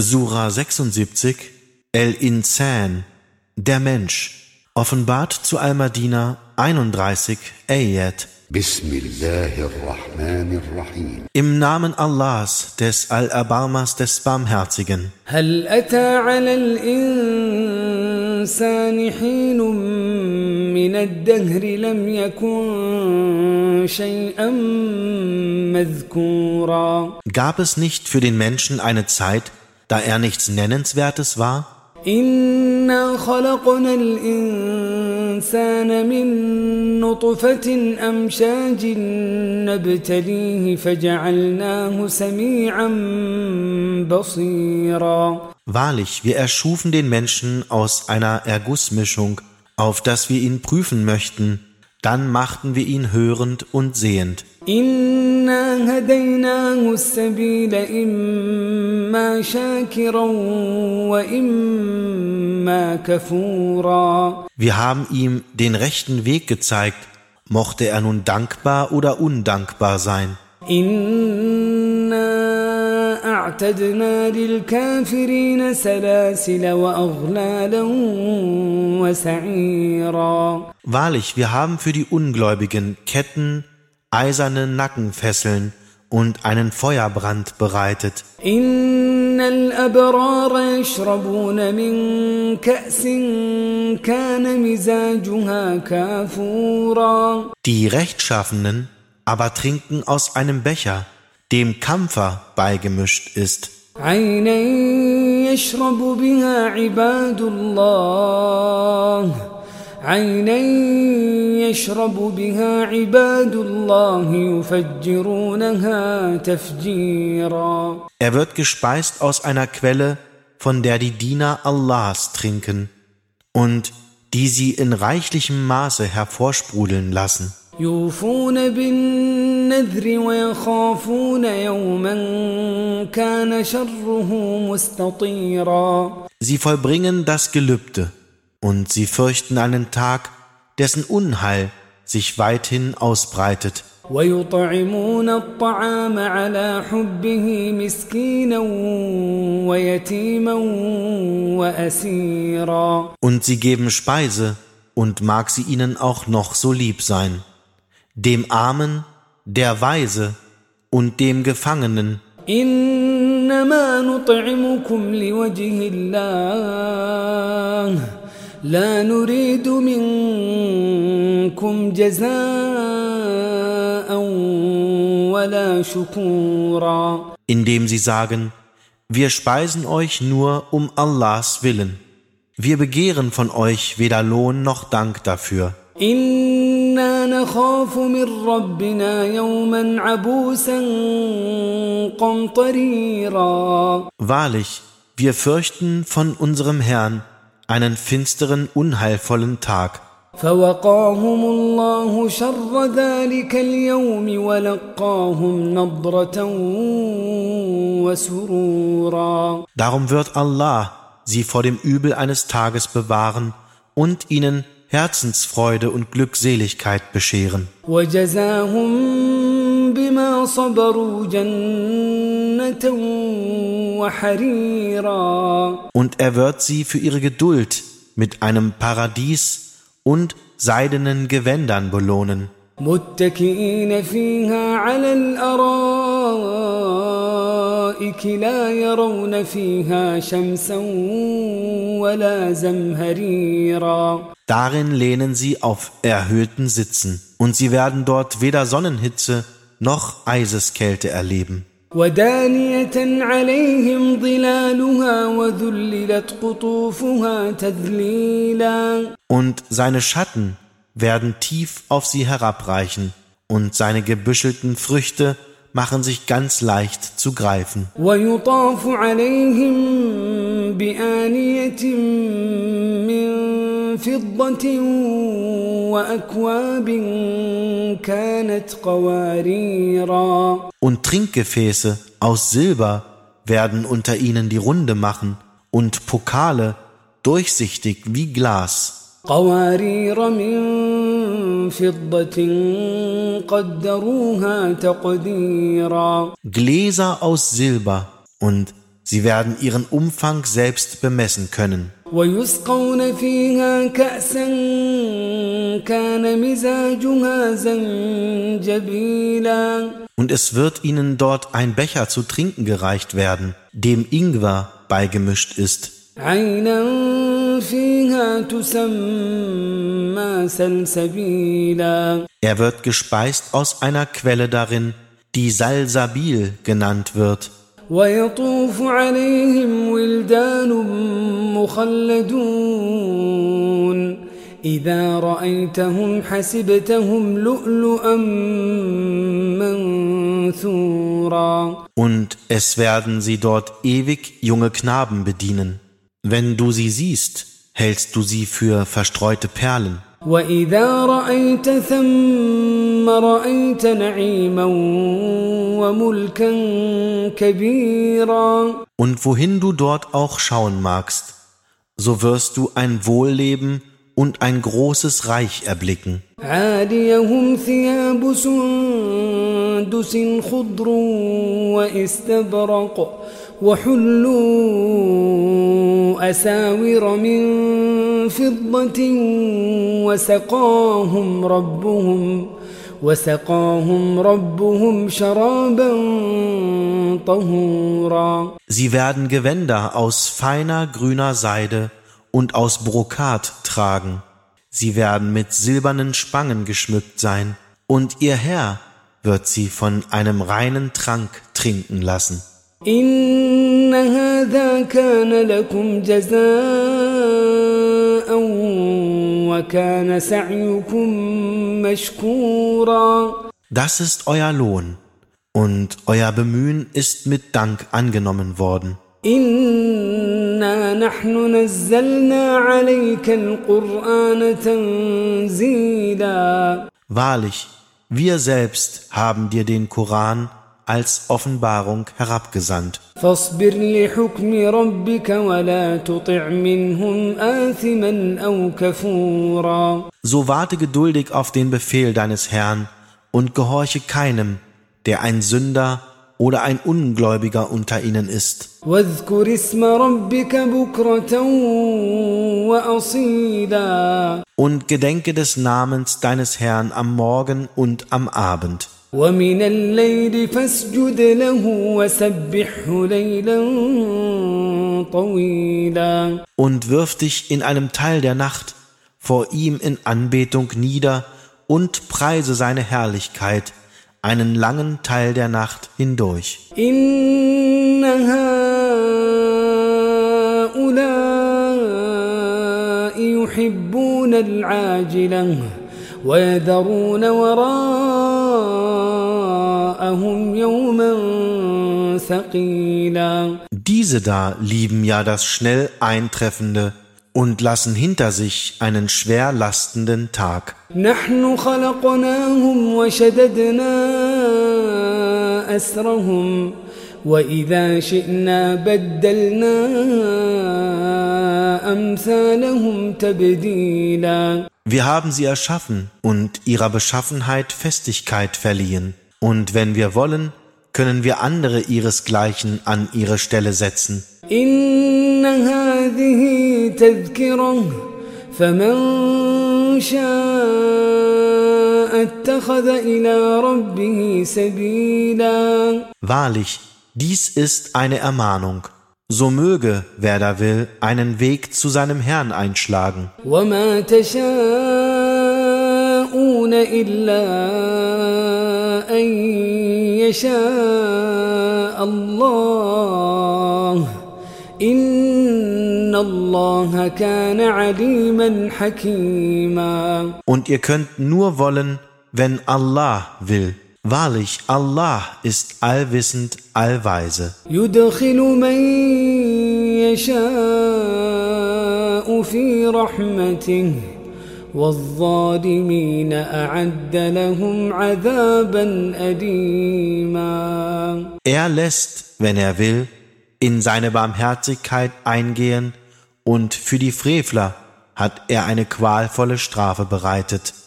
Sura 76, El-Insan, der Mensch, offenbart zu Al-Madina 31 Ayat. Bismillahirrahmanirrahim. Im Namen Allahs, des Allerbarmers, des Barmherzigen. هل أتى على الإنسان حين من الدهر لم يكن شيئا مذكورا. Gab es nicht für den Menschen eine Zeit, da er nichts Nennenswertes war? إنا خلقنا الإنسان من نطفة أمشاج نبتليه فجعلناه سميعا بصيرا. Wahrlich, wir erschufen den Menschen aus einer Ergussmischung, auf dass wir ihn prüfen möchten, dann machten wir ihn hörend und sehend. إنا هديناه السبيل إما شاكرا وإما كفورا. Wir haben ihm den rechten Weg gezeigt, mochte er nun dankbar oder undankbar sein. إنا أعتدنا للكافرين سلاسل وأغلالا وسعيرا. Wahrlich, wir haben für die Ungläubigen Ketten, eiserne Nackenfesseln und einen Feuerbrand bereitet. إن الأبرار يشربون من كأس كان مزاجها كافورا. Die Rechtschaffenen aber trinken aus einem Becher, dem Kampfer beigemischt ist. عينا يشرب بها عباد الله عينا يشرب بها عباد الله يفجرونها تفجيرا. Er wird gespeist aus einer Quelle, von der die Diener Allahs trinken und die sie in reichlichem Maße hervorsprudeln lassen. يوفون بالنذر ويخافون يوما كان شره مستطيرا. Sie vollbringen das Gelübde und sie fürchten einen Tag, dessen Unheil sich weithin ausbreitet. ويطعمون الطعام على حبه مسكينا ويتيما وأسيرا. Und sie geben Speise, und mag sie ihnen auch noch so lieb sein, dem Armen, der Waise und dem Gefangenen. إنما نطعمكم لوجه الله لا نريد منكم جزاء ولا شكورا. Indem sie sagen, wir speisen euch nur um Allahs Willen. Wir begehren von euch weder Lohn noch Dank dafür. إنا نخاف من ربنا يوما عبوسا قمطريرا. Wahrlich, wir fürchten von unserem Herrn einen finsteren, unheilvollen Tag. فوقاهم الله شر ذلك اليوم ولقاهم نضرة وسرورا. Darum wird Allah sie vor dem Übel eines Tages bewahren und ihnen Herzensfreude und Glückseligkeit bescheren. وجزاهم بما صبروا جنة وحريرا. Und er wird sie für ihre Geduld mit einem Paradies und seidenen Gewändern belohnen. متكئين فيها على الأرائك لا يرون فيها شمسا ولا زمهريرا. Darin lehnen sie auf erhöhten Sitzen, und sie werden dort weder Sonnenhitze noch Eiseskälte erleben. ودانية عليهم ظلالها وذللت قطوفها تذليلا. Und seine Schatten werden tief auf sie herabreichen, und seine gebüschelten Früchte machen sich ganz leicht zu greifen. ويطاف عليهم بآنية من فضة وأكواب كانت قواريرا. Und Trinkgefäße aus Silber werden unter ihnen die Runde machen, und Pokale durchsichtig wie Glas. قوارير من فضة قدروها تقديرا. Gläser aus Silber, und Sie werden ihren Umfang selbst bemessen können. ويسقون فيها كأسا كان مزاجها زنجبيلا Und es wird ihnen dort ein Becher zu trinken gereicht werden, dem Ingwer beigemischt ist. عينا فيها تسمى سلسبيلا Er wird gespeist aus einer Quelle darin, die Salsabil genannt wird. ويطوف عليهم ولدان مخلدون إذا رأيتهم حسبتهم لؤلؤا منثورا Und es werden sie dort ewig junge Knaben bedienen. Wenn du sie siehst, hältst du sie für verstreute Perlen. وإذا رأيت ثم رأيت نعيما وملكا كبيرا Und wohin du dort auch schauen magst, so wirst du ein Wohlleben und ein großes Reich erblicken. عاليهم ثياب سندس خضر واستبرق وحلوا أساور من فضة وسقاهم ربهم شرابا طهورا Sie werden Gewänder aus feiner grüner Seide und aus Brokat tragen. Sie werden mit silbernen Spangen geschmückt sein, und ihr Herr wird sie von einem reinen Trank trinken lassen. إن هذا كان لكم جزاء وكان سعيكم مشكورا Das ist euer Lohn, und euer Bemühen ist mit Dank angenommen worden. إنا نحن نزلنا عليك القرآن تنزيلا Wahrlich, wir selbst haben dir den Koran als Offenbarung herabgesandt. فاصبر لحكم ربك ولا تطع منهم آثما أو كفورا So warte geduldig auf den Befehl deines Herrn und gehorche keinem, der ein Sünder oder ein Ungläubiger unter ihnen ist. واذكر اسم ربك بكرة وأصيلا Und gedenke des Namens deines Herrn am Morgen und am Abend. ومن الليل فاسجد له وسبحه ليلا طويلا Und wirf dich in einem Teil der Nacht vor ihm in Anbetung nieder und preise seine Herrlichkeit einen langen Teil der Nacht hindurch. إن هؤلاء يحبون العاجلة ويذرون وراءهم يوما ثقيلا Diese da lieben ja das schnell Eintreffende und lassen hinter sich einen schwer lastenden Tag. نحن خلقناهم وشددنا أسرهم وإذا شئنا بدلنا أمثالهم تبديلا Wir haben sie erschaffen und ihrer Beschaffenheit Festigkeit verliehen. Und wenn wir wollen, können wir andere ihresgleichen an ihre Stelle setzen. إن هذه تذكرة فمن شاء اتخذ إلى ربه سبيلا Wahrlich, dies ist eine Ermahnung. So möge, wer da will, einen Weg zu seinem Herrn einschlagen. وما تشاءون إلا أن يشاء الله إن الله كان عليما حكيما Und ihr könnt nur wollen, wenn Allah will. Wahrlich, Allah ist allwissend, allweise. يدخل من يشاء في رحمته والظالمين أعد لهم عذابا أليما Er lässt, wenn er will, in seine Barmherzigkeit eingehen, und für die Frevler hat er eine qualvolle Strafe bereitet.